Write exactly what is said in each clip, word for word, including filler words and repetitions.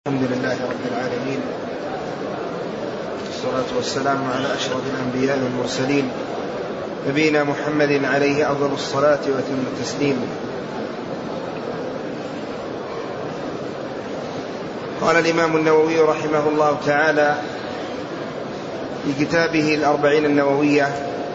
الحمد لله رب العالمين، والصلاة والسلام على أشرف الأنبياء والمرسلين، نبينا محمد عليه أفضل الصلاة وأتم التسليم. قال الإمام النووي رحمه الله تعالى في كتابه الأربعين النووية: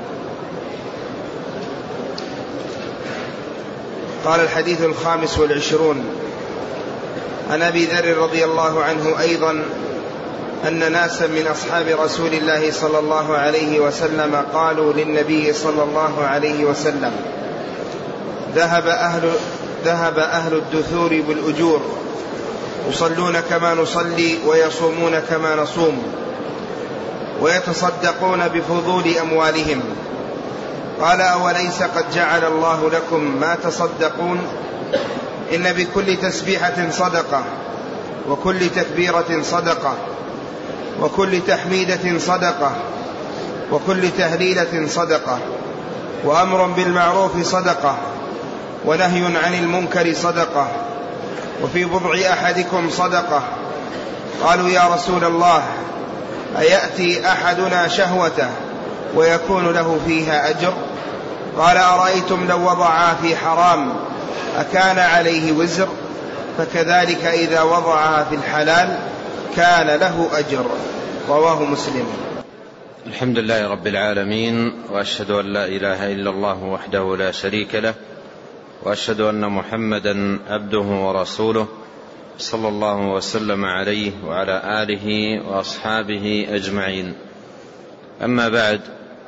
قال: الحديث الخامس والعشرون عن أبي ذر رضي الله عنه أيضا أن ناسا من أصحاب رسول الله صلى الله عليه وسلم قالوا للنبي صلى الله عليه وسلم: ذهب أهل, ذهب أهل الدثور بالأجور، يصلون كما نصلي ويصومون كما نصوم ويتصدقون بفضول أموالهم. قال: أوليس قد جعل الله لكم ما تصدقون؟ إن بكل تسبيحة صدقة، وكل تكبيرة صدقة، وكل تحميدة صدقة، وكل تهليلة صدقة، وأمر بالمعروف صدقة، ونهي عن المنكر صدقة، وفي بضع أحدكم صدقة. قالوا: يا رسول الله، أيأتي أحدنا شهوته ويكون له فيها أجر؟ قال: أرأيتم لو وضعها في حرام أكان عليه وزر؟ فكذلك إذا وضعها في الحلال كان له أجر. رواه مسلم. الحمد لله رب العالمين، وأشهد أن لا إله إلا الله وحده لا شريك له، وأشهد أن محمدا عبده ورسوله، صلى الله وسلم عليه وعلى آله وأصحابه أجمعين. أما بعد،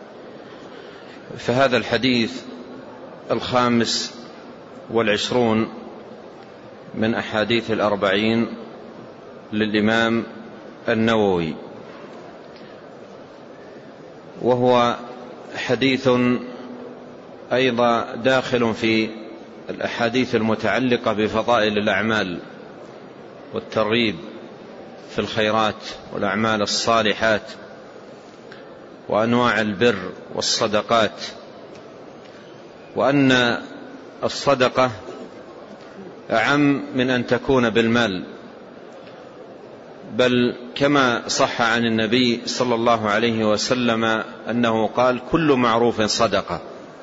فهذا الحديث الخامس والعشرون من أحاديث الأربعين للإمام النووي، وهو حديث أيضا داخل في الأحاديث المتعلقة بفضائل الأعمال والترغيب في الخيرات والأعمال الصالحات وأنواع البر والصدقات، وأن الصدقة أعم من أن تكون بالمال، بل كما صح عن النبي صلى الله عليه وسلم أنه قال: كل معروف صدقة.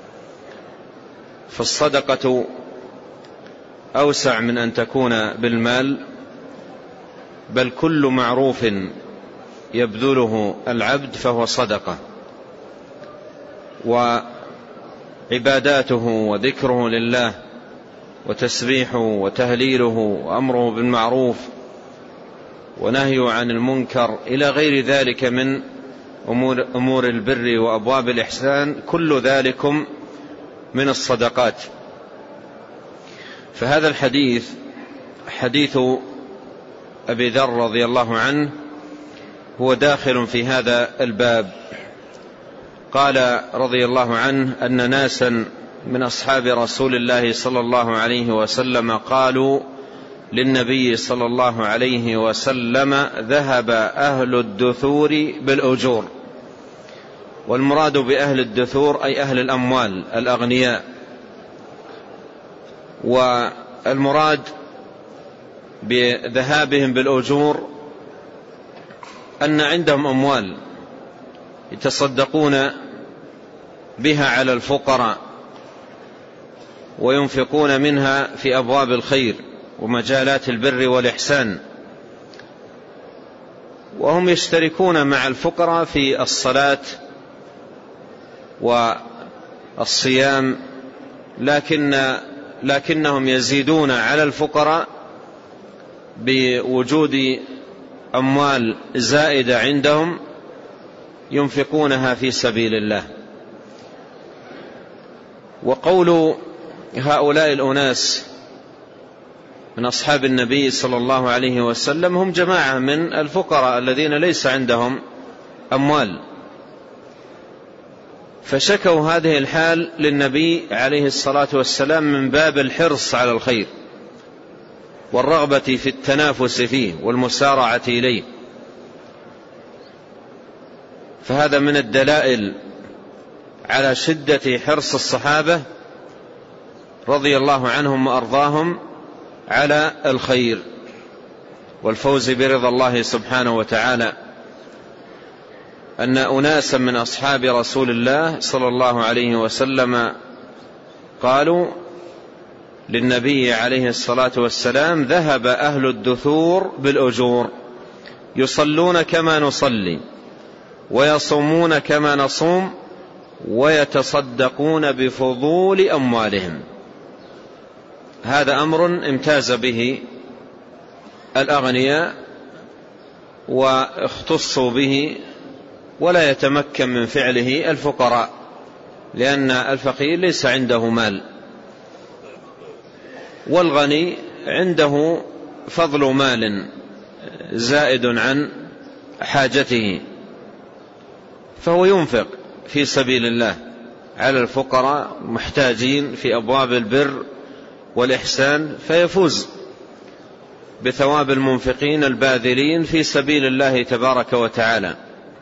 فالصدقة أوسع من أن تكون بالمال، بل كل معروف يبذله العبد فهو صدقة، وعباداته وذكره لله وتسبيحه وتهليله وأمره بالمعروف ونهيه عن المنكر إلى غير ذلك من أمور, أمور البر وأبواب الإحسان، كل ذلكم من الصدقات. فهذا الحديث حديث أبي ذر رضي الله عنه هو داخل في هذا الباب. قال رضي الله عنه أن ناسا من أصحاب رسول الله صلى الله عليه وسلم قالوا للنبي صلى الله عليه وسلم: ذهب أهل الدثور بالأجور. والمراد بأهل الدثور أي أهل الأموال الأغنياء، والمراد بذهابهم بالأجور أن عندهم أموال يتصدقون بها على الفقراء وينفقون منها في أبواب الخير ومجالات البر والإحسان، وهم يشتركون مع الفقراء في الصلاة والصيام، لكن لكنهم يزيدون على الفقراء بوجود أموال زائدة عندهم ينفقونها في سبيل الله. وقول هؤلاء الأناس من أصحاب النبي صلى الله عليه وسلم هم جماعة من الفقراء الذين ليس عندهم أموال، فشكوا هذه الحال للنبي عليه الصلاة والسلام من باب الحرص على الخير والرغبة في التنافس فيه والمسارعة إليه. فهذا من الدلائل على شدة حرص الصحابة رضي الله عنهم وأرضاهم على الخير. والفوز برضا الله سبحانه وتعالى أن أناسا من أصحاب رسول الله صلى الله عليه وسلم قالوا للنبي عليه الصلاة والسلام: ذهب أهل الدثور بالأجور، يصلون كما نصلي ويصومون كما نصوم ويتصدقون بفضول أموالهم. هذا أمر امتاز به الأغنياء واختصوا به، ولا يتمكن من فعله الفقراء، لأن الفقير ليس عنده مال، والغني عنده فضل مال زائد عن حاجته، فهو ينفق في سبيل الله على الفقراء محتاجين في أبواب البر والإحسان، فيفوز بثواب المنفقين الباذلين في سبيل الله تبارك وتعالى.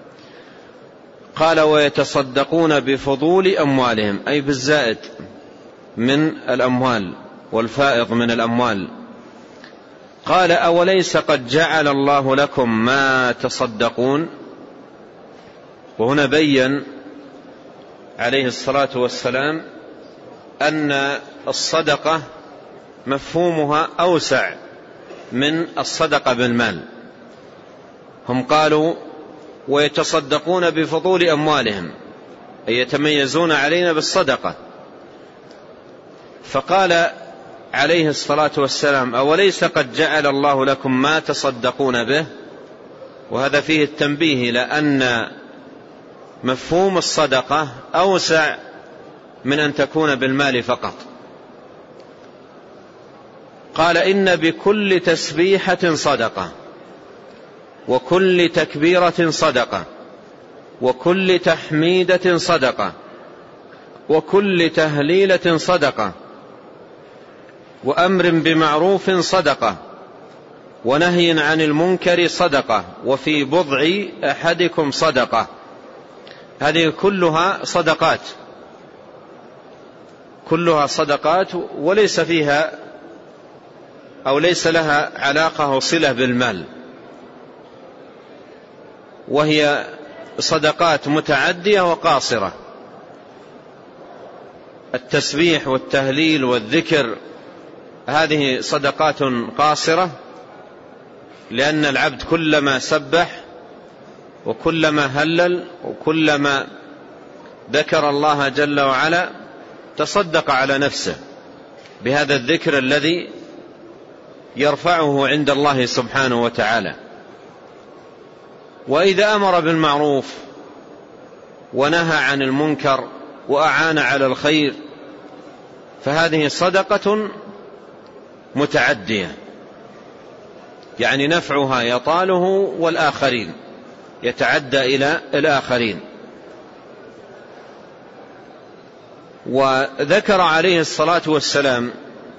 قال: ويتصدقون بفضول أموالهم، أي بالزائد من الأموال والفائض من الأموال. قال: أوليس قد جعل الله لكم ما تصدقون؟ وهنا بين عليه الصلاة والسلام أن الصدقة مفهومها أوسع من الصدقة بالمال. هم قالوا: ويتصدقون بفضول أموالهم، أي يتميزون علينا بالصدقة. فقال عليه الصلاة والسلام: أوليس قد جعل الله لكم ما تصدقون به؟ وهذا فيه التنبيه إلى أن مفهوم الصدقة أوسع من أن تكون بالمال فقط. قال: إن بكل تسبيحة صدقة، وكل تكبيرة صدقة، وكل تحميدة صدقة، وكل تهليلة صدقة، وأمر بمعروف صدقة، ونهي عن المنكر صدقة، وفي بضع أحدكم صدقة. هذه كلها صدقات، كلها صدقات، وليس فيها أو ليس لها علاقة وصلة بالمال، وهي صدقات متعدية وقاصرة. التسبيح والتهليل والذكر هذه صدقات قاصرة، لأن العبد كلما سبح وكلما هلل وكلما ذكر الله جل وعلا تصدق على نفسه بهذا الذكر الذي يرفعه عند الله سبحانه وتعالى. وإذا أمر بالمعروف ونهى عن المنكر وأعان على الخير فهذه صدقة متعدية، يعني نفعها يطاله والآخرين، يتعدى إلى الآخرين. وذكر عليه الصلاة والسلام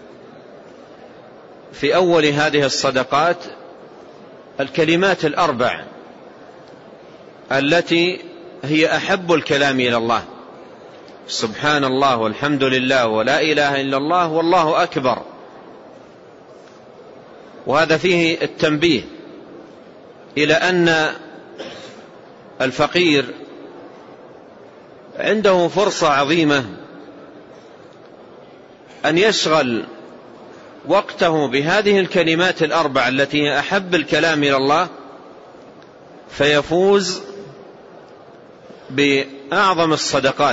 في أول هذه الصدقات الكلمات الأربع التي هي أحب الكلام إلى الله: سبحان الله والحمد لله ولا إله إلا الله والله أكبر. وهذا فيه التنبيه إلى أن الفقير عنده فرصة عظيمة أن يشغل وقته بهذه الكلمات الأربع التي هي أحب الكلام إلى الله، فيفوز بأعظم الصدقات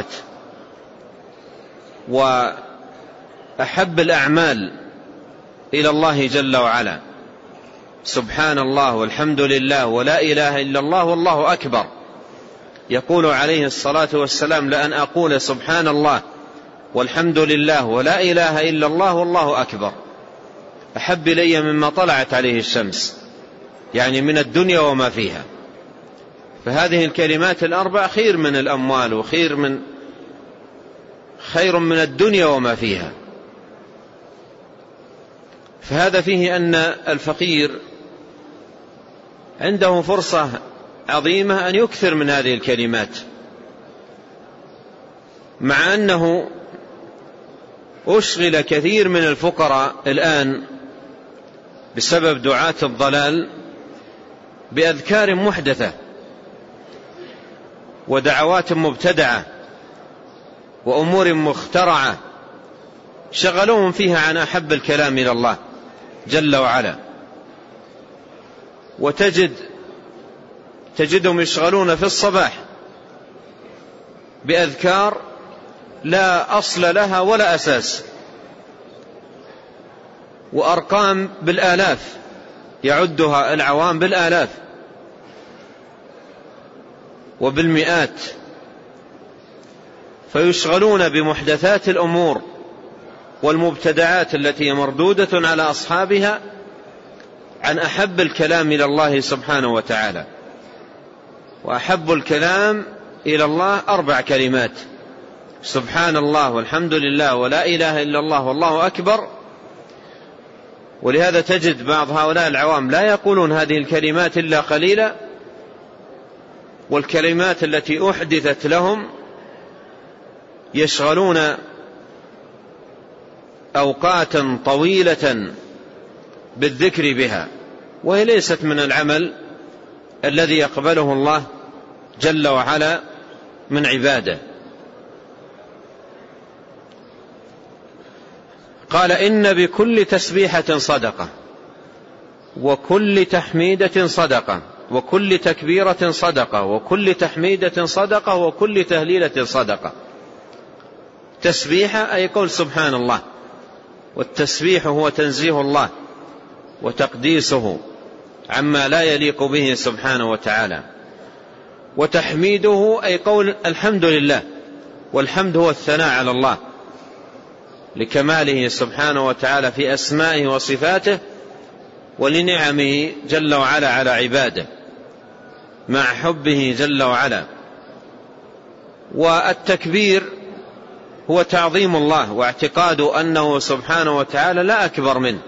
وأحب الأعمال إلى الله جل وعلا: سبحان الله والحمد لله ولا إله إلا الله والله أكبر. يقول عليه الصلاة والسلام: لأن أقول سبحان الله والحمد لله ولا إله إلا الله والله أكبر أحب إلي مما طلعت عليه الشمس، يعني من الدنيا وما فيها. فهذه الكلمات الأربع خير من الأموال، وخير من خير من الدنيا وما فيها. فهذا فيه أن الفقير عنده فرصة عظيمة أن يكثر من هذه الكلمات، مع أنه أشغل كثير من الفقراء الآن بسبب دعاة الضلال بأذكار محدثة ودعوات مبتدعة وأمور مخترعة شغلوهم فيها عن أحب الكلام إلى الله جل وعلا. وتجد تجدهم يشغلون في الصباح بأذكار لا أصل لها ولا أساس، وأرقام بالآلاف يعدها العوام بالآلاف وبالمئات، فيشغلون بمحدثات الأمور والمبتدعات التي مردودة على أصحابها عن أحب الكلام إلى الله سبحانه وتعالى. وأحب الكلام إلى الله أربع كلمات: سبحان الله والحمد لله ولا إله إلا الله والله أكبر. ولهذا تجد بعض هؤلاء العوام لا يقولون هذه الكلمات إلا قليلا، والكلمات التي أحدثت لهم يشغلون أوقاتا طويلة بالذكر بها، وهي ليست من العمل الذي يقبله الله جل وعلا من عباده. قال: إن بكل تسبيحة صدقة، وكل تحميدة صدقة، وكل تكبيرة صدقة، وكل تحميدة صدقة، وكل تهليلة صدقة. تسبيحة أي قول سبحان الله، والتسبيح هو تنزيه الله وتقديسه عما لا يليق به سبحانه وتعالى. وتحميده أي قول الحمد لله، والحمد هو الثناء على الله لكماله سبحانه وتعالى في أسمائه وصفاته ولنعمه جل وعلا على عباده مع حبه جل وعلا. والتكبير هو تعظيم الله واعتقاد أنه سبحانه وتعالى لا أكبر منه.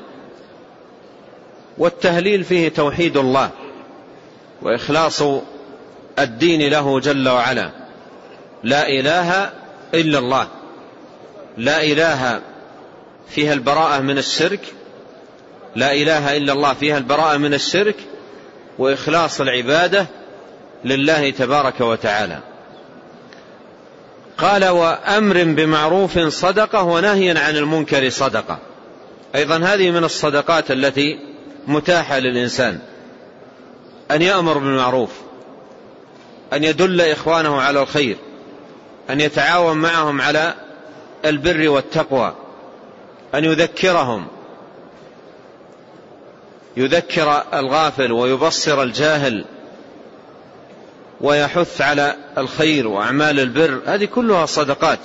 والتهليل فيه توحيد الله وإخلاص الدين له جل وعلا. لا إله إلا الله، لا إله فيها البراءة من الشرك، لا إله إلا الله فيها البراءة من الشرك وإخلاص العبادة لله تبارك وتعالى. قال: وأمر بمعروف صدقة، ونهي عن المنكر صدقة. أيضا هذه من الصدقات التي متاحة للإنسان، أن يأمر بالمعروف، أن يدل إخوانه على الخير، أن يتعاون معهم على البر والتقوى، أن يذكرهم، يذكر الغافل ويبصر الجاهل، ويحث على الخير وأعمال البر. هذه كلها صدقات.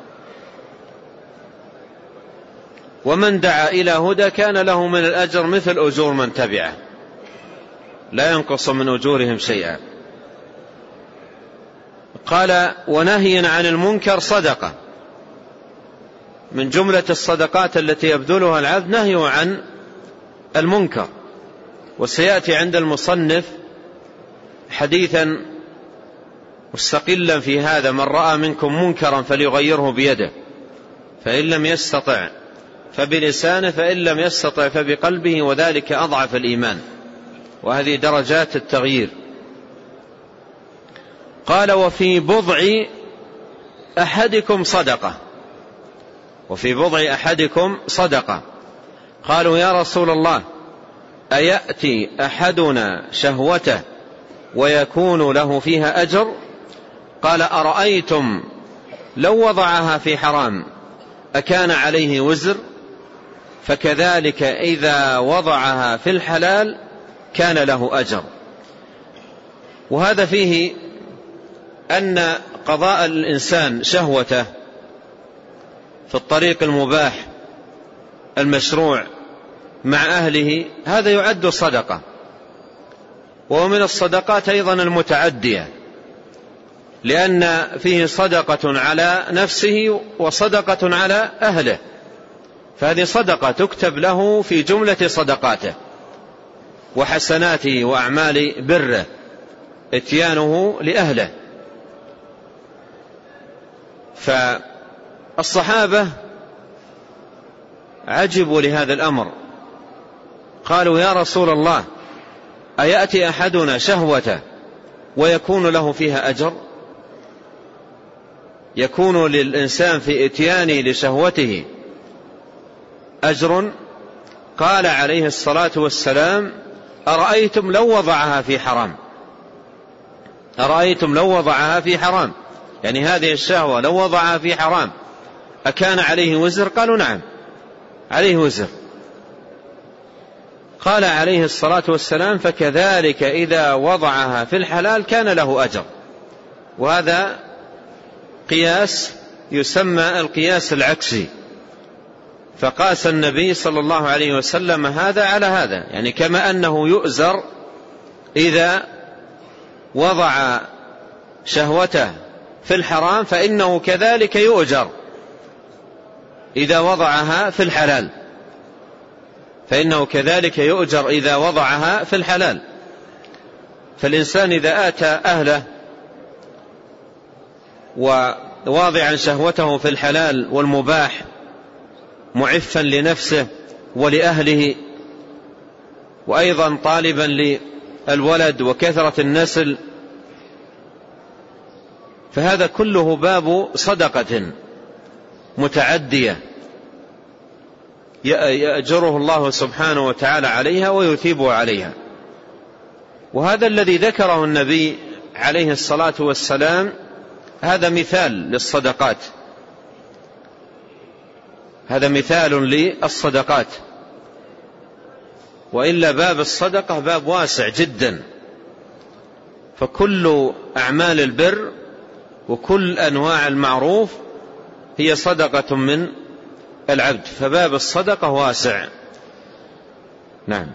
ومن دعا إلى هدى كان له من الأجر مثل أجور من تبعه، لا ينقص من أجورهم شيئا. قال: ونهي عن المنكر صدقة. من جملة الصدقات التي يبذلها العبد نهي عن المنكر. وسيأتي عند المصنف حديثا مستقلا في هذا: من رأى منكم منكرا فليغيره بيده، فإن لم يستطع فبلسانه، فإن لم يستطع فبقلبه، وذلك أضعف الإيمان. وهذه درجات التغيير. قال: وفي بضع أحدكم صدقة، وفي بضع أحدكم صدقة. قالوا: يا رسول الله، أيأتي أحدنا شهوته ويكون له فيها أجر؟ قال: أرأيتم لو وضعها في حرام أكان عليه وزر؟ فكذلك إذا وضعها في الحلال كان له أجر. وهذا فيه أن قضاء الإنسان شهوته في الطريق المباح المشروع مع أهله هذا يعد صدقة. ومن الصدقات أيضا المتعدية، لأن فيه صدقة على نفسه وصدقة على أهله، فهذه صدقة تكتب له في جملة صدقاته وحسناته وأعمال بره اتيانه لأهله. فالصحابة عجبوا لهذا الأمر قالوا يا رسول الله أيأتي أحدنا شهوته ويكون له فيها أجر؟ يكون للإنسان في إتيانه لشهوته أجر؟ قال عليه الصلاة والسلام أرأيتم لو وضعها في حرام، أرأيتم لو وضعها في حرام، يعني هذه الشهوة لو وضعها في حرام أكان عليه وزر؟ قالوا نعم عليه وزر. قال عليه الصلاة والسلام فكذلك إذا وضعها في الحلال كان له أجر. وهذا قياس يسمى القياس العكسي، فقاس النبي صلى الله عليه وسلم هذا على هذا، يعني كما أنه يؤزر إذا وضع شهوته في الحرام فإنه كذلك يؤجر إذا وضعها في الحلال، فإنه كذلك يؤجر إذا وضعها في الحلال. فالإنسان إذا آتى أهله وواضعا شهوته في الحلال والمباح معفا لنفسه ولأهله، وأيضا طالبا للولد وكثرة النسل، فهذا كله باب صدقة متعدية يأجره الله سبحانه وتعالى عليها ويثيبه عليها. وهذا الذي ذكره النبي عليه الصلاة والسلام هذا مثال للصدقات، هذا مثال للصدقات، وإلا باب الصدقة باب واسع جدا، فكل أعمال البر وكل أنواع المعروف هي صدقة من العبد، فباب الصدقة واسع. نعم.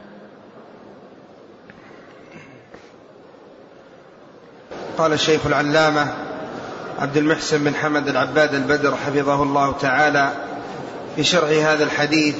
قال الشيخ العلامة عبد المحسن بن حمد العباد البدر حفظه الله تعالى في شرح هذا الحديث،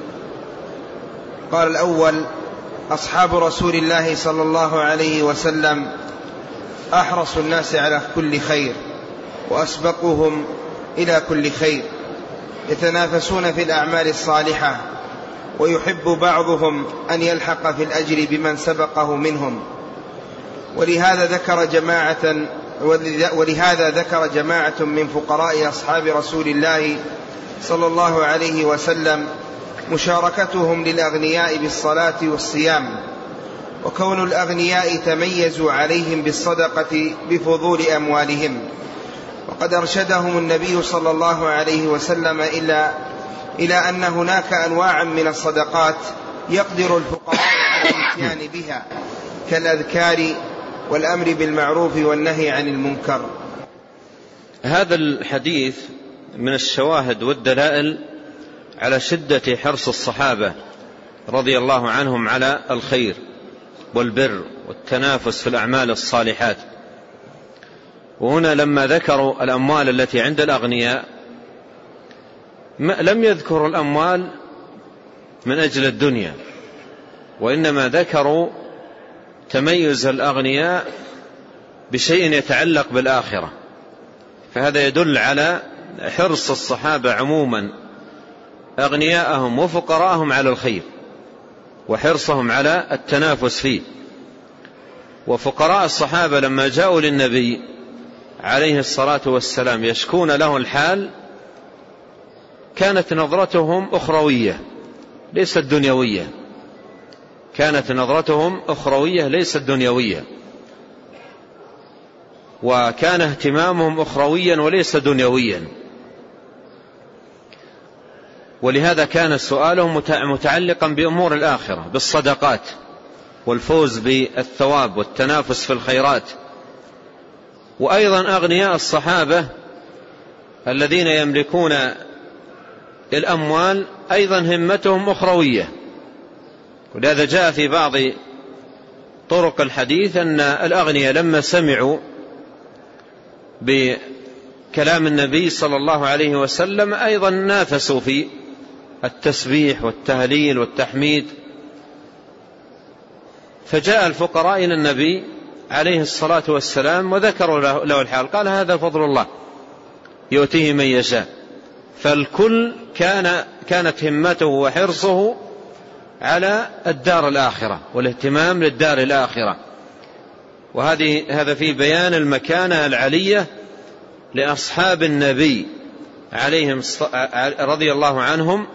قال الأول: أصحاب رسول الله صلى الله عليه وسلم أحرص الناس على كل خير وأسبقهم إلى كل خير، يتنافسون في الأعمال الصالحة، ويحب بعضهم أن يلحق في الأجر بمن سبقه منهم. ولهذا ذكر جماعة ولهذا ذكر جماعة من فقراء أصحاب رسول الله صلى الله عليه وسلم مشاركتهم للأغنياء بالصلاة والصيام، وكون الأغنياء تميزوا عليهم بالصدقة بفضول أموالهم. وقد أرشدهم النبي صلى الله عليه وسلم إلى إلى أن هناك أنواعا من الصدقات يقدر الفقراء على الاتيان بها كالأذكار والأمر بالمعروف والنهي عن المنكر. هذا الحديث من الشواهد والدلائل على شدة حرص الصحابة رضي الله عنهم على الخير والبر والتنافس في الأعمال الصالحات. وهنا لما ذكروا الأموال التي عند الأغنياء لم يذكروا الأموال من أجل الدنيا، وإنما ذكروا تميز الأغنياء بشيء يتعلق بالآخرة، فهذا يدل على حرص الصحابة عموما أغنياءهم وفقراءهم على الخير وحرصهم على التنافس فيه. وفقراء الصحابة لما جاءوا للنبي عليه الصلاة والسلام يشكون له الحال كانت نظرتهم أخروية ليست دنيوية، كانت نظرتهم أخروية ليست دنيوية، وكان اهتمامهم أخرويا وليس دنيويا. ولهذا كان سؤالهم متعلقا بأمور الآخرة بالصدقات والفوز بالثواب والتنافس في الخيرات. وأيضا أغنياء الصحابة الذين يملكون الأموال أيضا همتهم أخروية، ولهذا جاء في بعض طرق الحديث أن الأغنياء لما سمعوا بكلام النبي صلى الله عليه وسلم أيضا نافسوا في التسبيح والتهليل والتحميد. فجاء الفقراء إلى النبي عليه الصلاة والسلام وذكروا له الحال، قال هذا فضل الله يؤتيه من يشاء. فالكل كان كانت همته وحرصه على الدار الآخرة والاهتمام للدار الآخرة. وهذه هذا في بيان المكانة العلية لأصحاب النبي عليهم رضي الله عنهم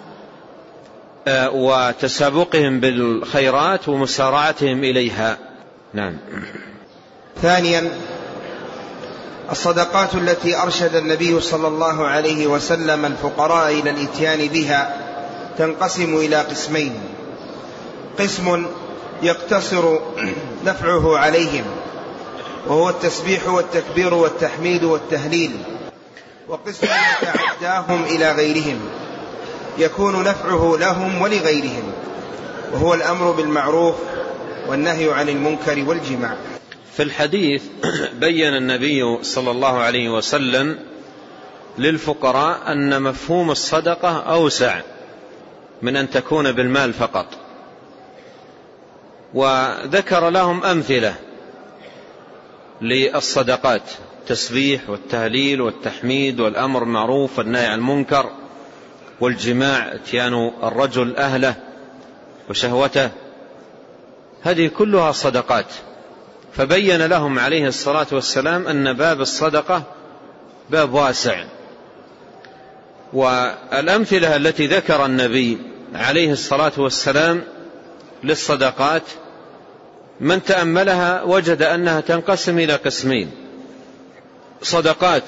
وتسابقهم بالخيرات ومسارعتهم إليها. نعم. ثانيا، الصدقات التي أرشد النبي صلى الله عليه وسلم الفقراء إلى الإتيان بها تنقسم إلى قسمين: قسم يقتصر نفعه عليهم وهو التسبيح والتكبير والتحميد والتهليل، وقسم يتعداهم إلى غيرهم يكون نفعه لهم ولغيرهم، وهو الأمر بالمعروف والنهي عن المنكر والجماع. في الحديث بيّن النبي صلى الله عليه وسلم للفقراء أن مفهوم الصدقة أوسع من أن تكون بالمال فقط، وذكر لهم أمثلة للصدقات: التسبيح والتهليل والتحميد والأمر بالمعروف والنهي عن المنكر والجماع، اتيان الرجل أهله وشهوته، هذه كلها صدقات. فبين لهم عليه الصلاة والسلام أن باب الصدقة باب واسع. والأمثلة التي ذكر النبي عليه الصلاة والسلام للصدقات من تأملها وجد أنها تنقسم إلى قسمين: صدقات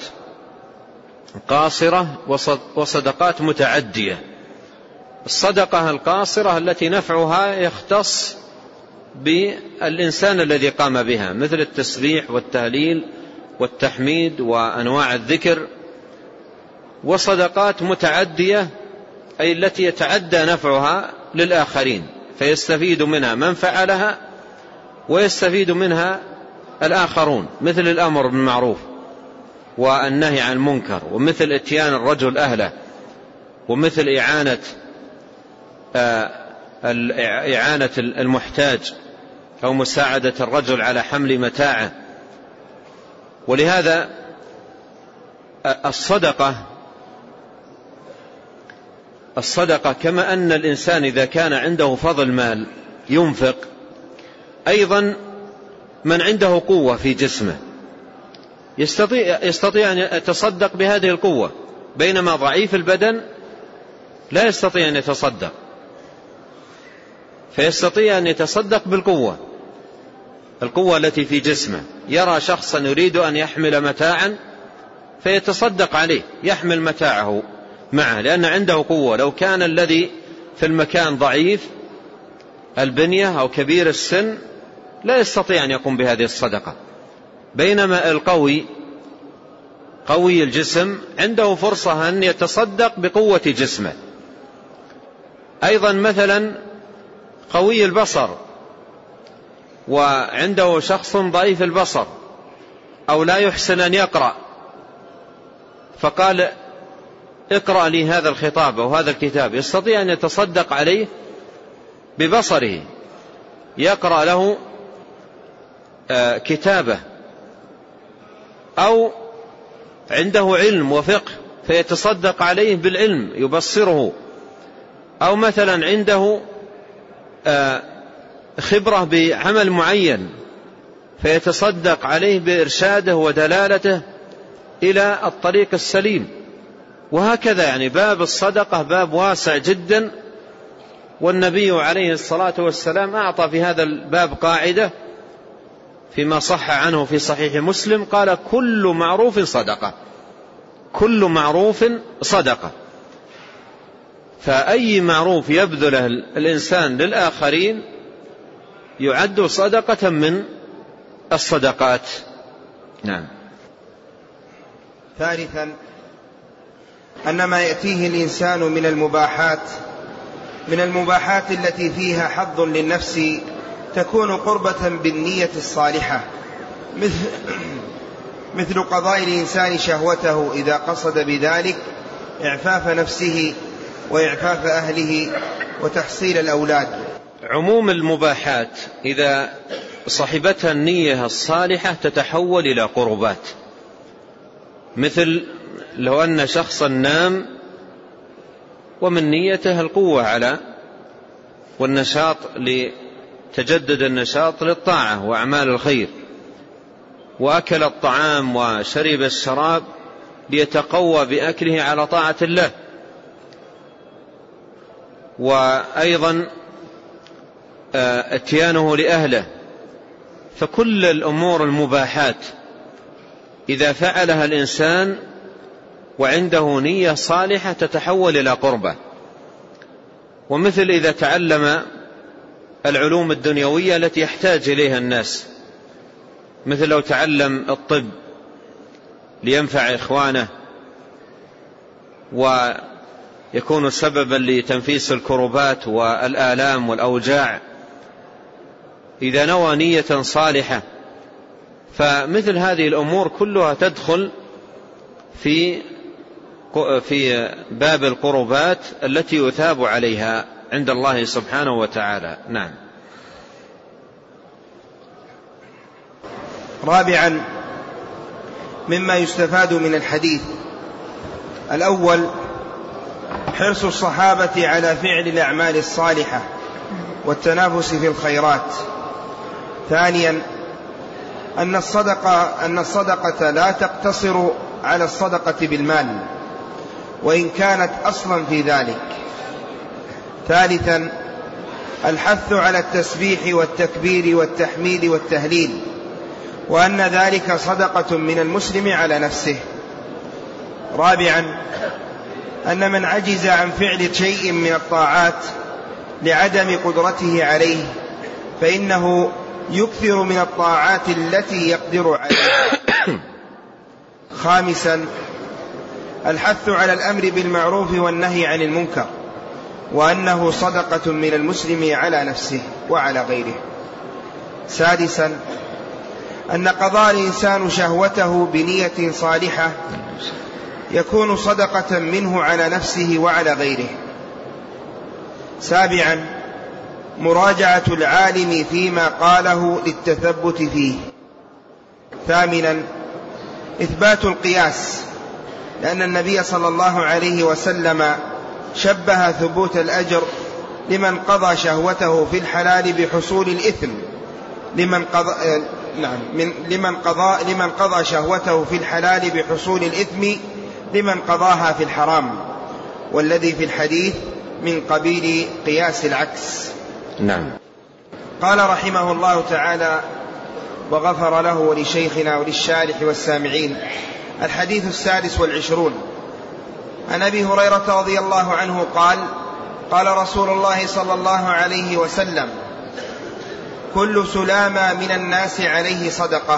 قاصرة وصدقات متعدية. الصدقة القاصرة التي نفعها يختص بالإنسان الذي قام بها، مثل التسبيح والتهليل والتحميد وأنواع الذكر. وصدقات متعدية أي التي يتعدى نفعها للآخرين، فيستفيد منها من فعلها ويستفيد منها الآخرون، مثل الأمر بالمعروف والنهي عن المنكر، ومثل اتيان الرجل أهله، ومثل إعانة إعانة المحتاج أو مساعدة الرجل على حمل متاعه. ولهذا الصدقة الصدقة كما أن الإنسان إذا كان عنده فضل مال ينفق، أيضا من عنده قوة في جسمه يستطيع, يستطيع أن يتصدق بهذه القوة، بينما ضعيف البدن لا يستطيع أن يتصدق، فيستطيع أن يتصدق بالقوة، القوة التي في جسمه. يرى شخصا يريد أن يحمل متاعا فيتصدق عليه، يحمل متاعه معه لأن عنده قوة. لو كان الذي في المكان ضعيف البنية أو كبير السن لا يستطيع أن يقوم بهذه الصدقة، بينما القوي قوي الجسم عنده فرصة أن يتصدق بقوة جسمه. أيضا مثلا قوي البصر وعنده شخص ضعيف البصر أو لا يحسن أن يقرأ، فقال اقرأ لي هذا الخطاب أو هذا الكتاب، يستطيع أن يتصدق عليه ببصره، يقرأ له كتابه. أو عنده علم وفقه فيتصدق عليه بالعلم يبصره. أو مثلا عنده خبرة بعمل معين فيتصدق عليه بإرشاده ودلالته إلى الطريق السليم. وهكذا يعني باب الصدقة باب واسع جدا، والنبي عليه الصلاة والسلام أعطى في هذا الباب قاعدة فيما صح عنه في صحيح مسلم، قال: كل معروف صدقة، كل معروف صدقة. فأي معروف يبذله الإنسان للآخرين يعد صدقة من الصدقات. نعم. ثالثا، أن ما يأتيه الإنسان من المباحات من المباحات التي فيها حظ للنفس تكون قربة بالنية الصالحة، مثل, مثل قضاء الإنسان شهوته إذا قصد بذلك إعفاف نفسه وإعفاف أهله وتحصيل الأولاد. عموم المباحات إذا صحبتها النية الصالحة تتحول إلى قربات، مثل لو أن شخصا نام ومن نيته القوة على والنشاط لتجدد النشاط للطاعة وأعمال الخير، وأكل الطعام وشرب الشراب ليتقوى بأكله على طاعة الله. وأيضا اتيانه لأهله. فكل الأمور المباحات إذا فعلها الإنسان وعنده نية صالحة تتحول إلى قربة. ومثل إذا تعلم العلوم الدنيوية التي يحتاج إليها الناس، مثل لو تعلم الطب لينفع إخوانه ويكون سببا لتنفيس الكربات والآلام والأوجاع، إذا نوى نية صالحة، فمثل هذه الأمور كلها تدخل في في باب القربات التي يثاب عليها عند الله سبحانه وتعالى. نعم. رابعا مما يستفاد من الحديث: الأول حرص الصحابة على فعل الأعمال الصالحة والتنافس في الخيرات. ثانيا أن الصدقة, أن الصدقة لا تقتصر على الصدقة بالمال وإن كانت أصلا في ذلك. ثالثا الحث على التسبيح والتكبير والتحميد والتهليل، وأن ذلك صدقة من المسلم على نفسه. رابعا أن من عجز عن فعل شيء من الطاعات لعدم قدرته عليه فإنه يكثر من الطاعات التي يقدر عليها. خامسا الحث على الأمر بالمعروف والنهي عن المنكر، وأنه صدقة من المسلم على نفسه وعلى غيره. سادسا أن قضاء الإنسان شهوته بنية صالحة يكون صدقة منه على نفسه وعلى غيره. سابعا مراجعة العالم فيما قاله للتثبت فيه. ثامنا إثبات القياس، لأن النبي صلى الله عليه وسلم شبه ثبوت الأجر لمن قضى شهوته في الحلال بحصول الإثم لمن قضى نعم من لمن قضى لمن قضى شهوته في الحلال بحصول الإثم لمن قضاها في الحرام، والذي في الحديث من قبيل قياس العكس. نعم. قال رحمه الله تعالى وغفر له ولشيخنا وللشارح والسامعين: الحديث السادس والعشرون عن أبي هريرة رضي الله عنه قال: قال رسول الله صلى الله عليه وسلم: كل سلامة من الناس عليه صدقة،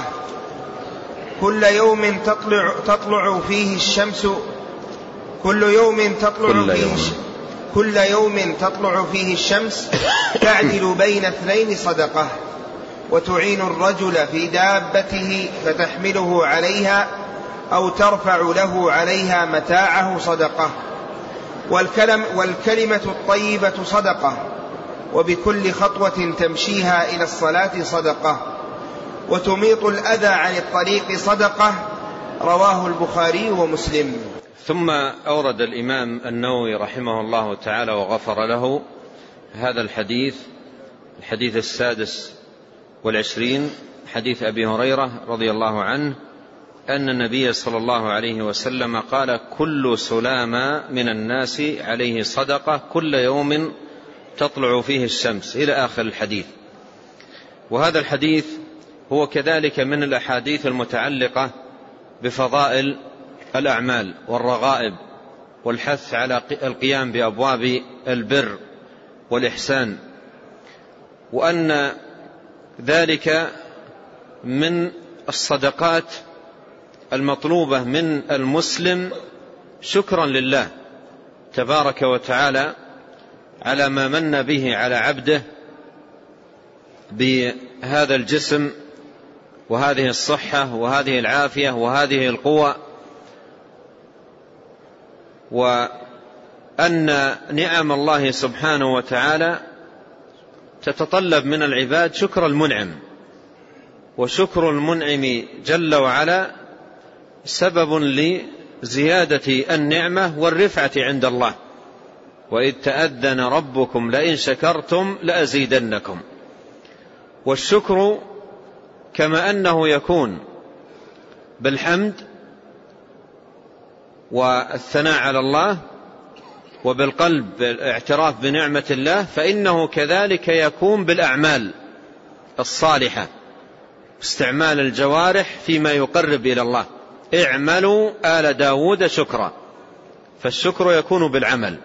كل يوم تطلع, تطلع فيه الشمس كل يوم تطلع كل فيه يوم. كل يوم تطلع فيه الشمس تعدل بين اثنين صدقة، وتعين الرجل في دابته فتحمله عليها أو ترفع له عليها متاعه صدقة، والكلم والكلمة الطيبة صدقة، وبكل خطوة تمشيها إلى الصلاة صدقة، وتميط الأذى عن الطريق صدقة. رواه البخاري ومسلم. ثم أورد الإمام النووي رحمه الله تعالى وغفر له هذا الحديث، الحديث السادس والعشرين، حديث أبي هريرة رضي الله عنه أن النبي صلى الله عليه وسلم قال: كل سلامة من الناس عليه صدقة، كل يوم تطلع فيه الشمس، إلى آخر الحديث. وهذا الحديث هو كذلك من الأحاديث المتعلقة بفضائل الأعمال والرغائب والحث على القيام بأبواب البر والإحسان، وأن ذلك من الصدقات المطلوبة من المسلم شكرا لله تبارك وتعالى على ما من به على عبده بهذا الجسم وهذه الصحة وهذه العافية وهذه القوة، وأن نعم الله سبحانه وتعالى تتطلب من العباد شكر المنعم، وشكر المنعم جل وعلا سبب لزيادة النعمة والرفعة عند الله. وإذ تأذن ربكم لئن شكرتم لأزيدنكم. والشكر كما أنه يكون بالحمد والثناء على الله وبالقلب الاعتراف بنعمة الله، فإنه كذلك يكون بالأعمال الصالحة، استعمال الجوارح فيما يقرب إلى الله. اعملوا آل داود شكرا، فالشكر يكون بالعمل.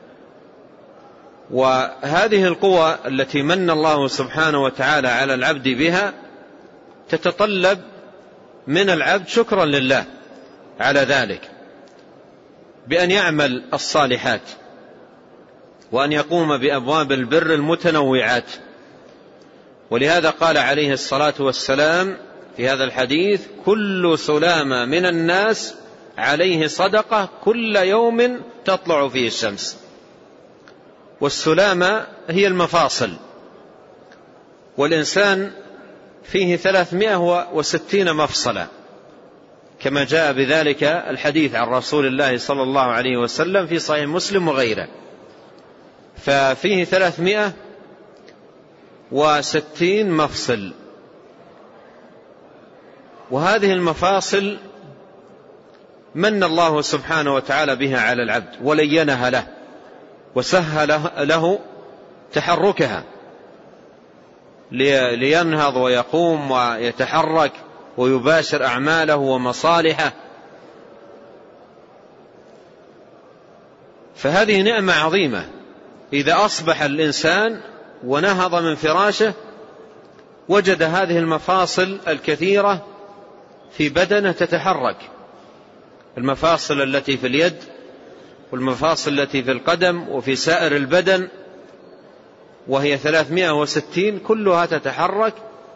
وهذه القوة التي من الله سبحانه وتعالى على العبد بها تتطلب من العبد شكرا لله على ذلك، بأن يعمل الصالحات وأن يقوم بأبواب البر المتنوعات. ولهذا قال عليه الصلاة والسلام في هذا الحديث: كل سلامة من الناس عليه صدقة كل يوم تطلع فيه الشمس. والسلامة هي المفاصل، والإنسان فيه ثلاثمائة وستين مفصلة كما جاء بذلك الحديث عن رسول الله صلى الله عليه وسلم في صحيح مسلم وغيره. ففيه ثلاثمائة وستين مفصل، وهذه المفاصل من الله سبحانه وتعالى بها على العبد ولينها له وسهل له تحركها لينهض ويقوم ويتحرك ويباشر أعماله ومصالحه. فهذه نعمة عظيمة إذا أصبح الإنسان ونهض من فراشه وجد هذه المفاصل الكثيرة في بدنه تتحرك، المفاصل التي في اليد والمفاصل التي في القدم وفي سائر البدن، وهي ثلاثمائة وستين كلها تتحرك،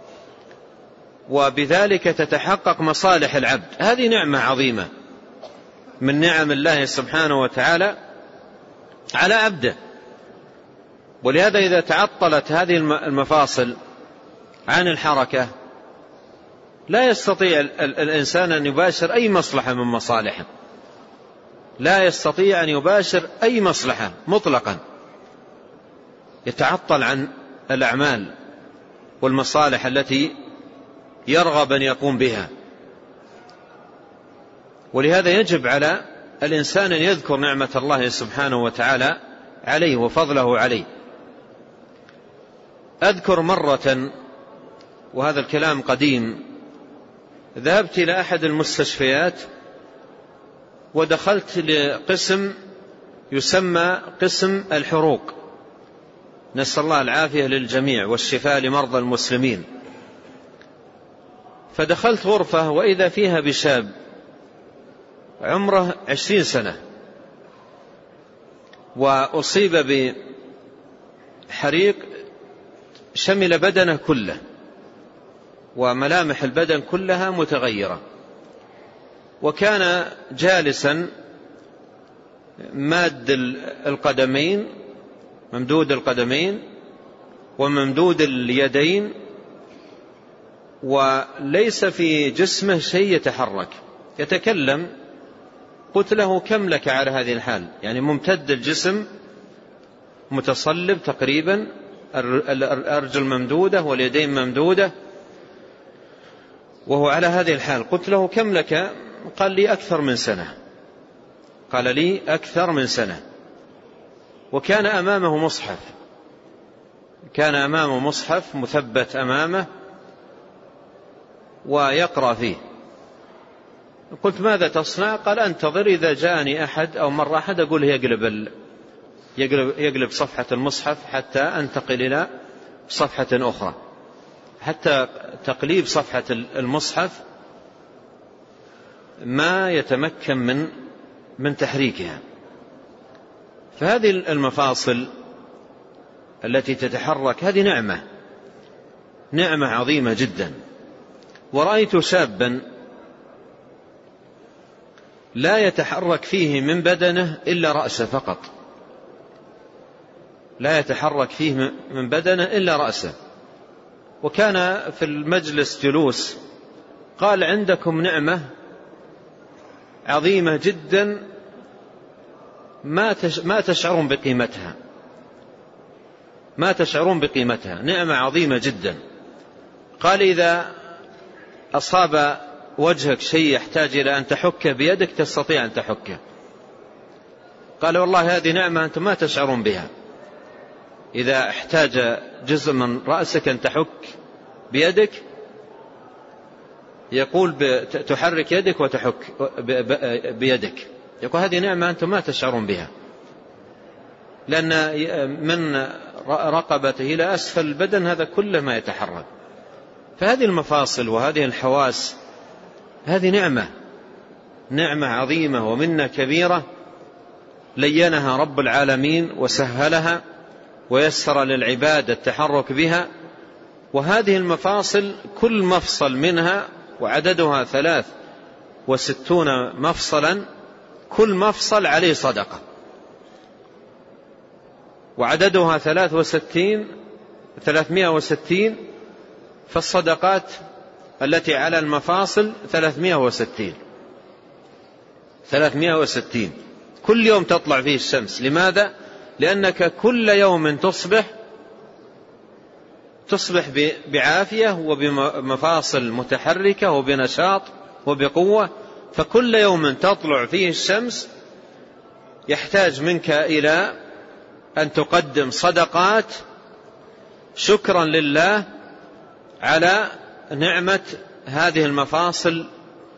وبذلك تتحقق مصالح العبد. هذه نعمة عظيمة من نعم الله سبحانه وتعالى على عبده. ولهذا إذا تعطلت هذه المفاصل عن الحركة لا يستطيع الإنسان أن يباشر أي مصلحة من مصالحه، لا يستطيع أن يباشر أي مصلحة مطلقا، يتعطل عن الأعمال والمصالح التي يرغب أن يقوم بها. ولهذا يجب على الإنسان أن يذكر نعمة الله سبحانه وتعالى عليه وفضله عليه. أذكر مرة، وهذا الكلام قديم، ذهبت إلى أحد المستشفيات ودخلت لقسم يسمى قسم الحروق، نسأل الله العافية للجميع والشفاء لمرضى المسلمين. فدخلت غرفة وإذا فيها بشاب عمره عشرين سنة وأصيب بحريق شمل بدنه كله، وملامح البدن كلها متغيرة، وكان جالسا ماد القدمين، ممدود القدمين وممدود اليدين، وليس في جسمه شيء يتحرك، يتكلم. قلت له: كم لك على هذه الحال؟ يعني ممتد الجسم متصلب تقريبا، الأرجل ممدودة واليدين ممدودة، وهو على هذه الحال. قلت له: كم لك؟ قال لي: أكثر من سنة. قال لي: أكثر من سنة. وكان أمامه مصحف، كان أمامه مصحف مثبت أمامه ويقرأ فيه. قلت: ماذا تصنع؟ قال: أنتظر إذا جاءني أحد أو مر أحد أقول يقلب, ال... يقلب, يقلب صفحة المصحف حتى أنتقل إلى صفحة أخرى، حتى تقليب صفحة المصحف ما يتمكن من من تحريكها. فهذه المفاصل التي تتحرك هذه نعمة نعمة عظيمة جدا. ورأيت شابا لا يتحرك فيه من بدنه إلا رأسه فقط، لا يتحرك فيه من بدنه إلا رأسه. وكان في المجلس جلوس، قال: عندكم نعمة عظيمة جدا ما تشعرون بقيمتها، ما تشعرون بقيمتها، نعمة عظيمة جدا. قال إذا أصاب وجهك شيء يحتاج إلى أن تحكه بيدك تستطيع أن تحكه. قال والله هذه نعمة أنتم ما تشعرون بها. إذا احتاج جزء من رأسك أن تحك بيدك يقول تحرك يدك وتحك بيدك، يقول هذه نعمة أنتم ما تشعرون بها، لأن من رقبته إلى أسفل البدن هذا كله ما يتحرك. فهذه المفاصل وهذه الحواس هذه نعمة، نعمة عظيمة ومنة كبيرة لينها رب العالمين وسهلها ويسر للعباد التحرك بها. وهذه المفاصل كل مفصل منها وعددها ثلاث وستون مفصلا، كل مفصل عليه صدقة، وعددها ثلاث وستين ثلاثمائة وستين، فالصدقات التي على المفاصل ثلاثمائة وستين ثلاثمائة وستين كل يوم تطلع فيه الشمس. لماذا؟ لأنك كل يوم تصبح تصبح بعافية وبمفاصل متحركة وبنشاط وبقوة، فكل يوم تطلع فيه الشمس يحتاج منك إلى أن تقدم صدقات شكرا لله على نعمة هذه المفاصل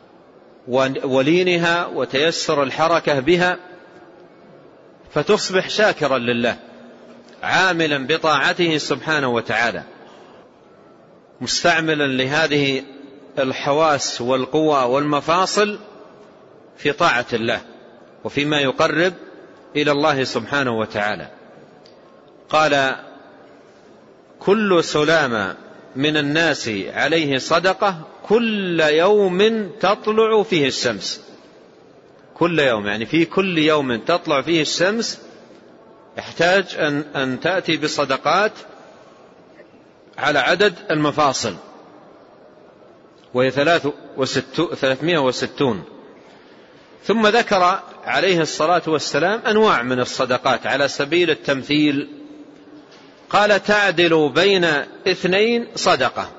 ولينها وتيسر الحركة بها، فتصبح شاكرا لله عاملا بطاعته سبحانه وتعالى، مستعملا لهذه الحواس والقوى والمفاصل في طاعة الله وفيما يقرب إلى الله سبحانه وتعالى. قال كل سلامة من الناس عليه صدقة كل يوم تطلع فيه الشمس. كل يوم يعني في كل يوم تطلع فيه الشمس يحتاج أن, أن تأتي بصدقات على عدد المفاصل، وهي ثلاثمائة وستون. ثم ذكر عليه الصلاة والسلام أنواع من الصدقات على سبيل التمثيل. قال تعدل بين اثنين صدقة،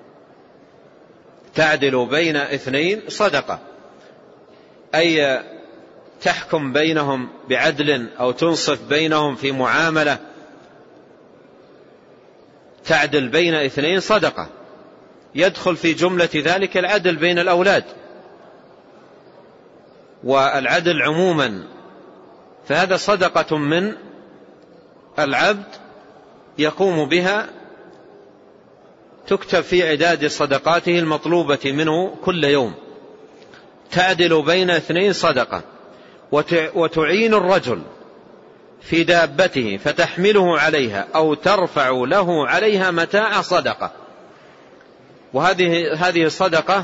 تعدل بين اثنين صدقة، أي تحكم بينهم بعدل أو تنصف بينهم في معاملة. تعدل بين اثنين صدقة، يدخل في جملة ذلك العدل بين الأولاد والعدل عموما، فهذا صدقة من العبد يقوم بها تكتب في عداد صدقاته المطلوبة منه كل يوم. تعدل بين اثنين صدقة، وتعين الرجل في دابته فتحمله عليها أو ترفع له عليها متاع صدقة. وهذه هذه الصدقة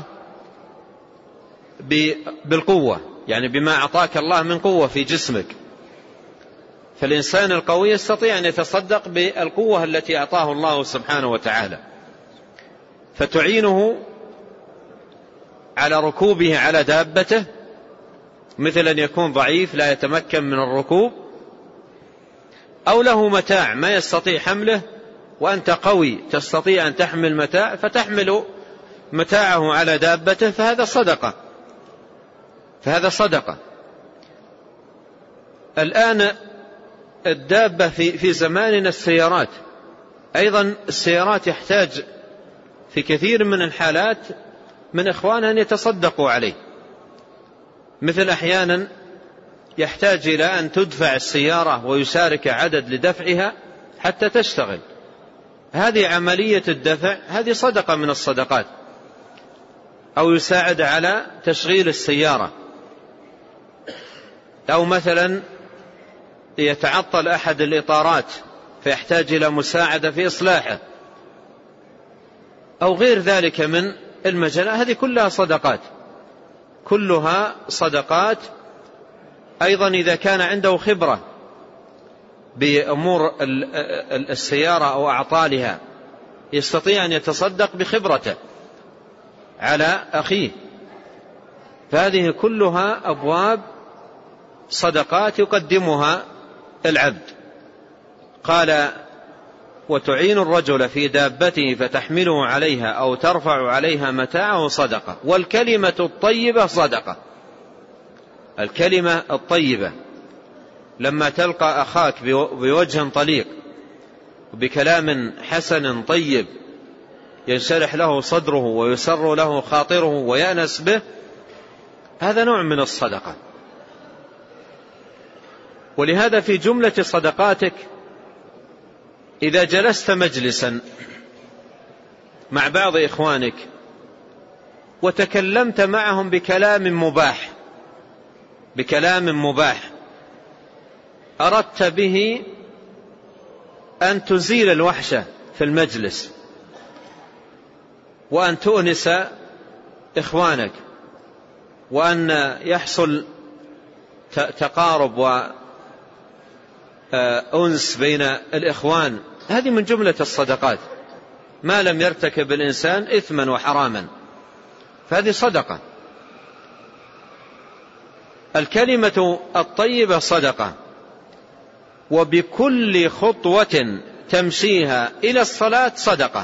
بالقوة، يعني بما أعطاك الله من قوة في جسمك، فالإنسان القوي يستطيع أن يتصدق بالقوة التي أعطاه الله سبحانه وتعالى، فتعينه على ركوبه على دابته، مثل أن يكون ضعيف لا يتمكن من الركوب، أو له متاع ما يستطيع حمله وأنت قوي تستطيع أن تحمل متاع فتحمل متاعه على دابته، فهذا صدقة، فهذا صدقة. الآن الدابة في في زماننا السيارات، أيضا السيارات يحتاج في كثير من الحالات من إخواننا أن يتصدقوا عليه، مثل أحيانا يحتاج إلى أن تدفع السيارة ويشارك عدد لدفعها حتى تشتغل، هذه عملية الدفع هذه صدقة من الصدقات، أو يساعد على تشغيل السيارة، أو مثلا يتعطل أحد الإطارات فيحتاج إلى مساعدة في إصلاحه، أو غير ذلك من المجال، هذه كلها صدقات، كلها صدقات. أيضا إذا كان عنده خبرة بأمور السيارة أو أعطالها يستطيع أن يتصدق بخبرته على أخيه، فهذه كلها أبواب صدقات يقدمها العبد. قال: وتعين الرجل في دابته فتحمله عليها أو ترفع عليها متاعه صدقة. والكلمة الطيبة صدقة. الكلمة الطيبة لما تلقى أخاك بوجه طليق بكلام حسن طيب ينشرح له صدره ويسر له خاطره ويأنس به، هذا نوع من الصدقة. ولهذا في جملة صدقاتك إذا جلست مجلسا مع بعض إخوانك وتكلمت معهم بكلام مباح بكلام مباح أردت به أن تزيل الوحشة في المجلس وأن تؤنس إخوانك وأن يحصل تقارب وأنس بين الإخوان، هذه من جملة الصدقات ما لم يرتكب الإنسان إثما وحراما، فهذه صدقة. الكلمة الطيبة صدقة. وبكل خطوة تمشيها إلى الصلاة صدقة.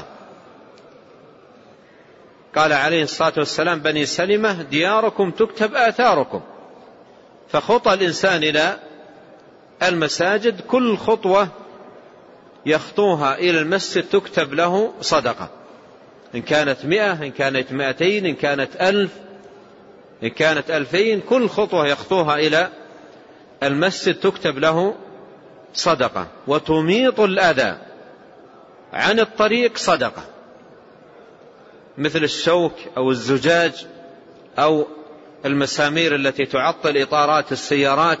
قال عليه الصلاة والسلام: بني سلمة دياركم تكتب آثاركم. فخطى الإنسان إلى المساجد كل خطوة يخطوها إلى المسجد تكتب له صدقة، إن كانت مئة، إن كانت مئتين، إن كانت ألف، إن كانت ألفين، كل خطوة يخطوها إلى المسجد تكتب له صدقة. وتميط الأذى عن الطريق صدقة، مثل الشوك أو الزجاج أو المسامير التي تعطل إطارات السيارات،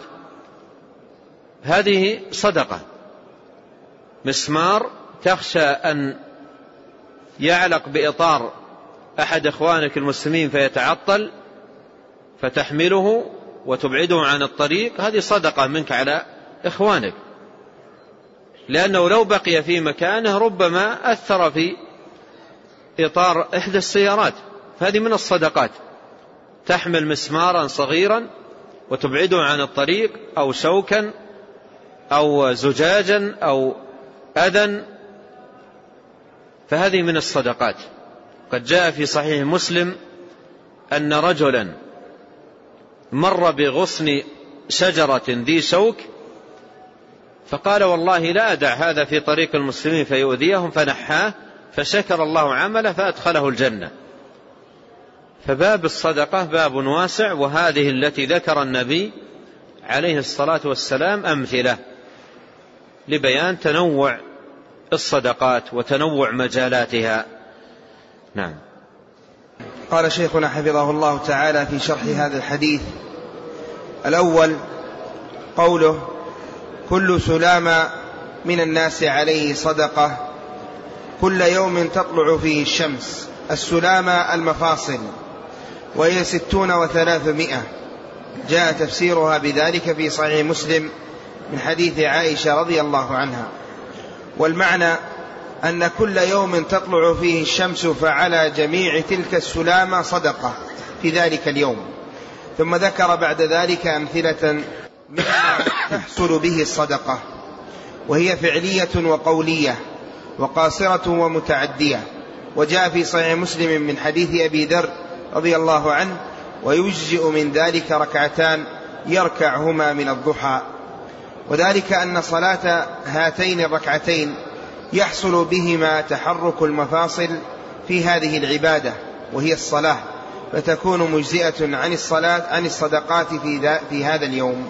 هذه صدقة. مسمار تخشى أن يعلق بإطار أحد إخوانك المسلمين فيتعطل فتحمله وتبعده عن الطريق، هذه صدقة منك على إخوانك، لأنه لو بقي في مكانه ربما أثر في إطار إحدى السيارات، فهذه من الصدقات. تحمل مسمارا صغيرا وتبعده عن الطريق أو شوكا أو زجاجا أو أذى، فهذه من الصدقات. قد جاء في صحيح مسلم أن رجلا مر بغصن شجرة ذي شوك فقال: والله لا أدع هذا في طريق المسلمين فيؤذيهم، فنحاه فشكر الله عمله فأدخله الجنة. فباب الصدقة باب واسع، وهذه التي ذكر النبي عليه الصلاة والسلام أمثلة لبيان تنوع الصدقات وتنوع مجالاتها. نعم. قال شيخنا حفظه الله تعالى في شرح هذا الحديث: الأول قوله: كل سلام من الناس عليه صدقة كل يوم تطلع فيه الشمس. السلام المفاصل، وهي ستون وثلاثمائة، جاء تفسيرها بذلك في صحيح مسلم من حديث عائشة رضي الله عنها. والمعنى أن كل يوم تطلع فيه الشمس فعلى جميع تلك السلامة صدقة في ذلك اليوم. ثم ذكر بعد ذلك أمثلة مما تحصل به الصدقة، وهي فعلية وقولية وقاصرة ومتعدية. وجاء في صحيح مسلم من حديث أبي ذر رضي الله عنه: ويجزئ من ذلك ركعتان يركعهما من الضحى. وذلك أن صلاة هاتين الركعتين يحصل بهما تحرك المفاصل في هذه العبادة وهي الصلاة، فتكون مجزئة عن الصلاة عن الصدقات في, في هذا اليوم.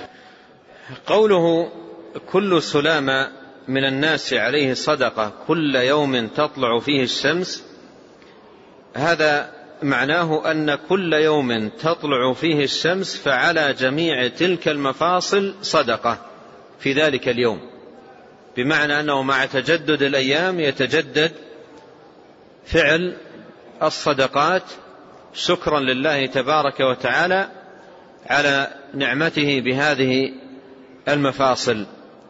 قوله: كل سلام من الناس عليه صدقة كل يوم تطلع فيه الشمس، هذا معناه أن كل يوم تطلع فيه الشمس فعلى جميع تلك المفاصل صدقة في ذلك اليوم، بمعنى أنه مع تجدد الأيام يتجدد فعل الصدقات شكرا لله تبارك وتعالى على نعمته بهذه المفاصل.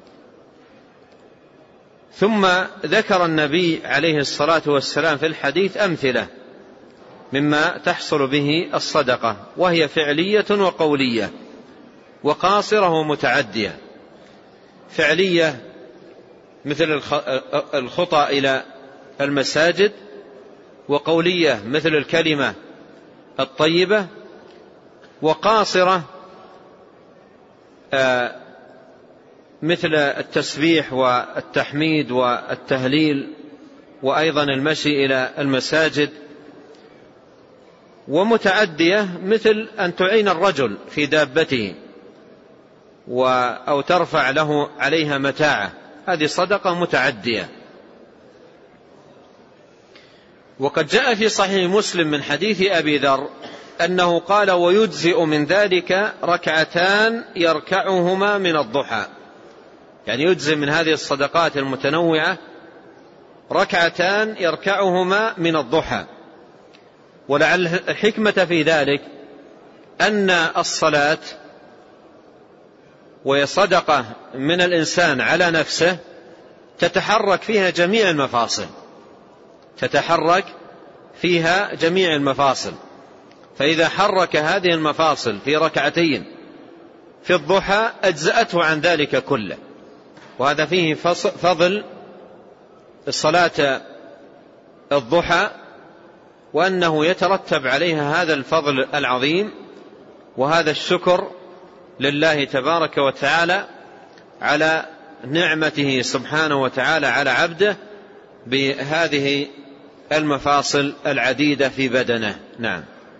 ثم ذكر النبي عليه الصلاة والسلام في الحديث أمثلة مما تحصل به الصدقة، وهي فعلية وقولية. وقاصرة ومتعدية. فعلية مثل الخطى إلى المساجد، وقولية مثل الكلمة الطيبة، وقاصرة مثل التسبيح والتحميد والتهليل وأيضا المشي إلى المساجد، ومتعدية مثل أن تعين الرجل في دابته أو ترفع له عليها متاعه، هذه صدقة متعدية. وقد جاء في صحيح مسلم من حديث أبي ذر أنه قال: ويجزئ من ذلك ركعتان يركعهما من الضحى، يعني يجزئ من هذه الصدقات المتنوعة ركعتان يركعهما من الضحى. ولعل الحكمة في ذلك أن الصلاة وهي صدقة من الإنسان على نفسه تتحرك فيها جميع المفاصل، تتحرك فيها جميع المفاصل، فإذا حرك هذه المفاصل في ركعتين في الضحى أجزأته عن ذلك كله. وهذا فيه فضل صلاة الضحى، وأنه يترتب عليها هذا الفضل العظيم وهذا الشكر لله تبارك وتعالى على نعمته سبحانه وتعالى على عبده بهذه المفاصل العديدة في بدنه. نعم.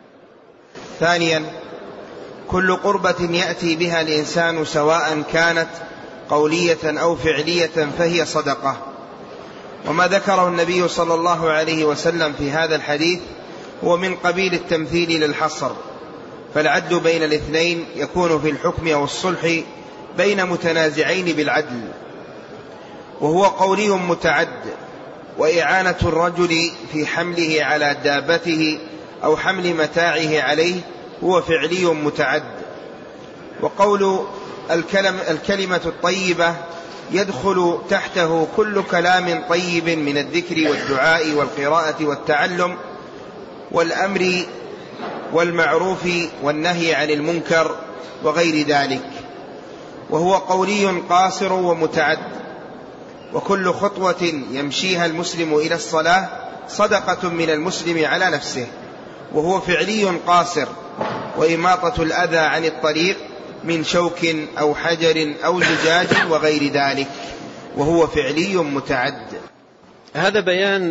ثانيا، كل قربة يأتي بها الإنسان سواء كانت قولية أو فعلية فهي صدقة. وما ذكره النبي صلى الله عليه وسلم في هذا الحديث هو من قبيل التمثيل للحصر، فالعد بين الاثنين يكون في الحكم أو الصلح بين متنازعين بالعدل، وهو قولي متعد، وإعانة الرجل في حمله على دابته أو حمل متاعه عليه هو فعلي متعد. وقول الكلمة الطيبة يدخل تحته كل كلام طيب من الذكر والدعاء والقراءة والتعلم والأمر والمعروف والنهي عن المنكر وغير ذلك، وهو قولي قاصر ومتعد. وكل خطوة يمشيها المسلم إلى الصلاة صدقة من المسلم على نفسه، وهو فعلي قاصر. وإماطة الأذى عن الطريق من شوك أو حجر أو زجاج وغير ذلك، وهو فعلي متعد. هذا بيان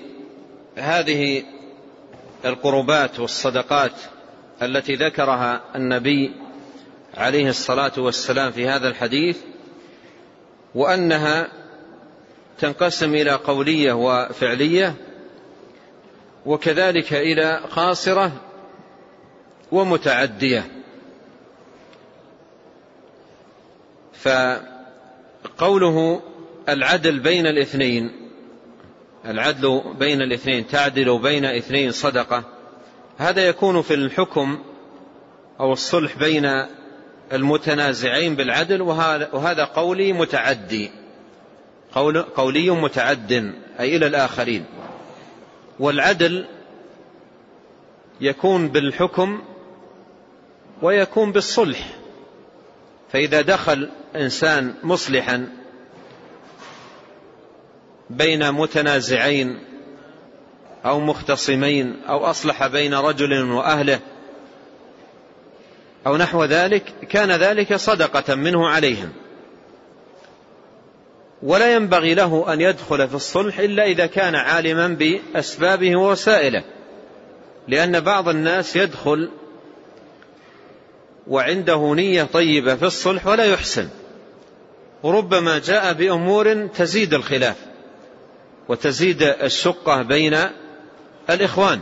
لهذه القربات والصدقات التي ذكرها النبي عليه الصلاة والسلام في هذا الحديث، وأنها تنقسم إلى قولية وفعلية، وكذلك إلى قاصرة ومتعدية. فقوله العدل بين الاثنين، العدل بين الاثنين، تعدل بين اثنين صدقة، هذا يكون في الحكم أو الصلح بين المتنازعين بالعدل، وهذا قولي متعدي، قول قولي متعد أي إلى الآخرين. والعدل يكون بالحكم ويكون بالصلح، فإذا دخل إنسان مصلحا بين متنازعين أو مختصمين أو أصلح بين رجل وأهله أو نحو ذلك، كان ذلك صدقة منه عليهم. ولا ينبغي له أن يدخل في الصلح إلا إذا كان عالما بأسبابه ووسائله، لأن بعض الناس يدخل وعنده نية طيبة في الصلح ولا يحسن، وربما جاء بأمور تزيد الخلاف وتزيد الشقة بين الإخوان،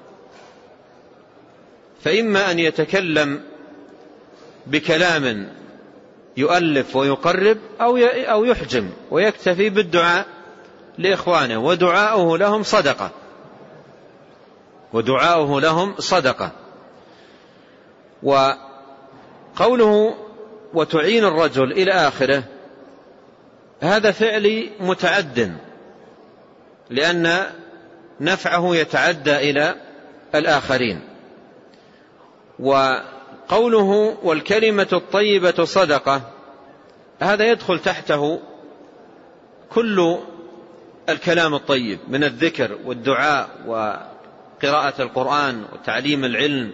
فإما أن يتكلم بكلام يؤلف ويقرب أو يحجم ويكتفي بالدعاء لإخوانه، ودعاؤه لهم صدقة ودعاؤه لهم صدقة. وقوله وتعين الرجل إلى آخره، هذا فعل متعد، لأن نفعه يتعدى إلى الآخرين. وقوله والكلمة الطيبة صدقة، هذا يدخل تحته كل الكلام الطيب من الذكر والدعاء وقراءة القرآن وتعليم العلم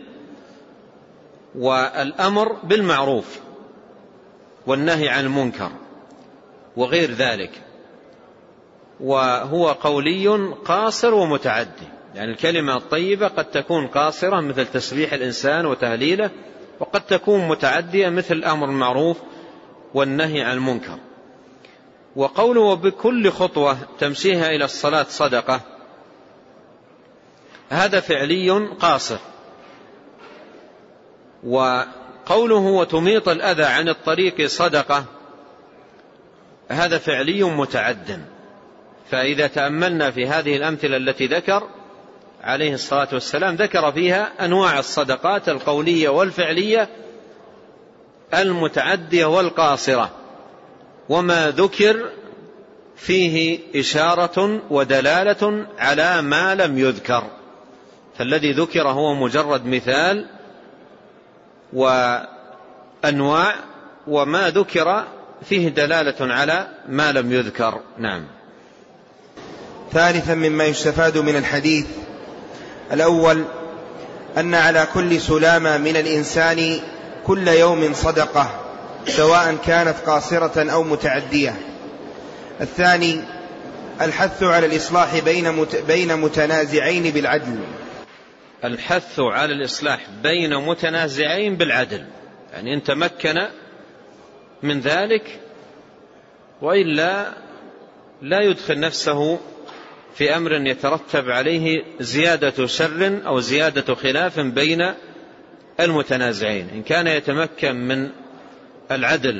والأمر بالمعروف والنهي عن المنكر وغير ذلك. وهو قولي قاصر ومتعدي، يعني الكلمة الطيبة قد تكون قاصرة مثل تسبيح الإنسان وتهليله، وقد تكون متعدية مثل الأمر بالمعروف والنهي عن المنكر. وقوله بكل خطوة تمشيها إلى الصلاة صدقة، هذا فعلي قاصر. وقوله وتميط الأذى عن الطريق صدقة، هذا فعلي متعد. فإذا تأملنا في هذه الأمثلة التي ذكر عليه الصلاة والسلام، ذكر فيها أنواع الصدقات القولية والفعلية المتعدية والقاصرة، وما ذكر فيه إشارة ودلالة على ما لم يذكر. فالذي ذكر هو مجرد مثال وأنواع، وما ذكر فيه دلالة على ما لم يذكر. نعم. ثالثا مما يستفاد من الحديث الأول أن على كل سلامة من الإنسان كل يوم صدقة، سواء كانت قاصرة أو متعدية. الثاني الحث على الإصلاح بين متنازعين بالعدل. الحث على الإصلاح بين متنازعين بالعدل، يعني إن تمكن من ذلك، وإلا لا يدخل نفسه في أمر يترتب عليه زيادة شر أو زيادة خلاف بين المتنازعين. إن كان يتمكن من العدل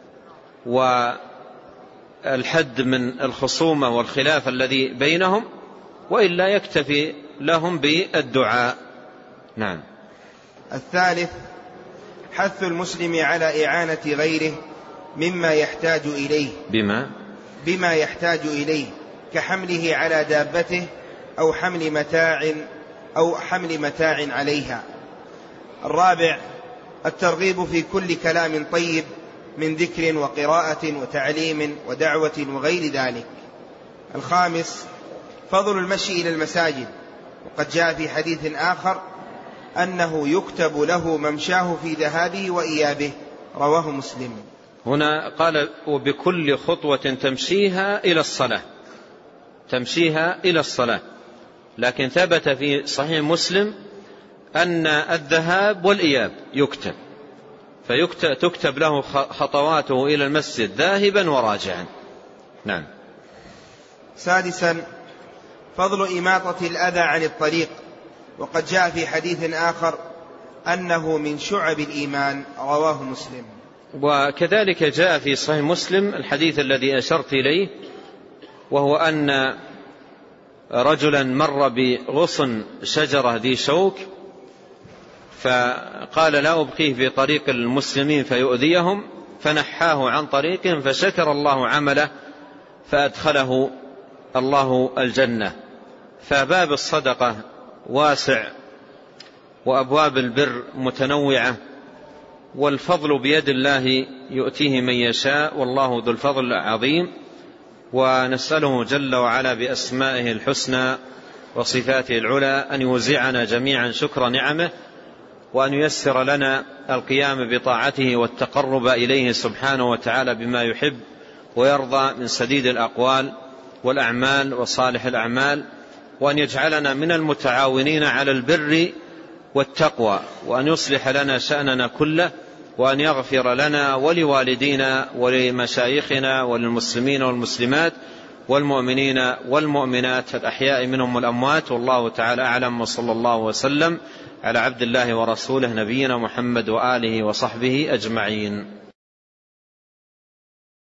والحد من الخصومة والخلاف الذي بينهم، وإلا يكتفي لهم بالدعاء. نعم. الثالث حث المسلم على إعانة غيره مما يحتاج إليه بما بما يحتاج إليه كحمله على دابته أو حمل متاع أو حمل متاع عليها. الرابع الترغيب في كل كلام طيب من ذكر وقراءة وتعليم ودعوة وغير ذلك. الخامس فضل المشي إلى المساجد، وقد جاء في حديث آخر أنه يكتب له ممشاه في ذهابه وإيابه، رواه مسلم. هنا قال وبكل خطوة تمشيها إلى الصلاة، تمشيها إلى الصلاة، لكن ثبت في صحيح مسلم أن الذهاب والإياب يكتب، فتكتب له خطواته إلى المسجد ذاهبا وراجعا. نعم. سادسا فضل إماطة الأذى عن الطريق، وقد جاء في حديث آخر أنه من شعب الإيمان، رواه مسلم. وكذلك جاء في صحيح مسلم الحديث الذي أشرت إليه، وهو أن رجلا مر بغصن شجرة ذي شوك، فقال لا أبقيه في طريق المسلمين فيؤذيهم، فنحاه عن طريقهم، فشكر الله عمله فأدخله الله الجنة. فباب الصدقة واسع، وأبواب البر متنوعة، والفضل بيد الله يؤتيه من يشاء، والله ذو الفضل العظيم. ونسأله جل وعلا بأسمائه الحسنى وصفاته العلى أن يوزعنا جميعا شكر نعمه، وأن ييسر لنا القيام بطاعته والتقرب إليه سبحانه وتعالى بما يحب ويرضى من سديد الأقوال والأعمال وصالح الأعمال، وأن يجعلنا من المتعاونين على البر والتقوى، وأن يصلح لنا شأننا كله، وأن يغفر لنا ولوالدينا ولمشايخنا وللمسلمين والمسلمات والمؤمنين والمؤمنات الأحياء منهم والأموات. والله تعالى أعلم، وصلى الله وسلم على عبد الله ورسوله نبينا محمد وآله وصحبه أجمعين.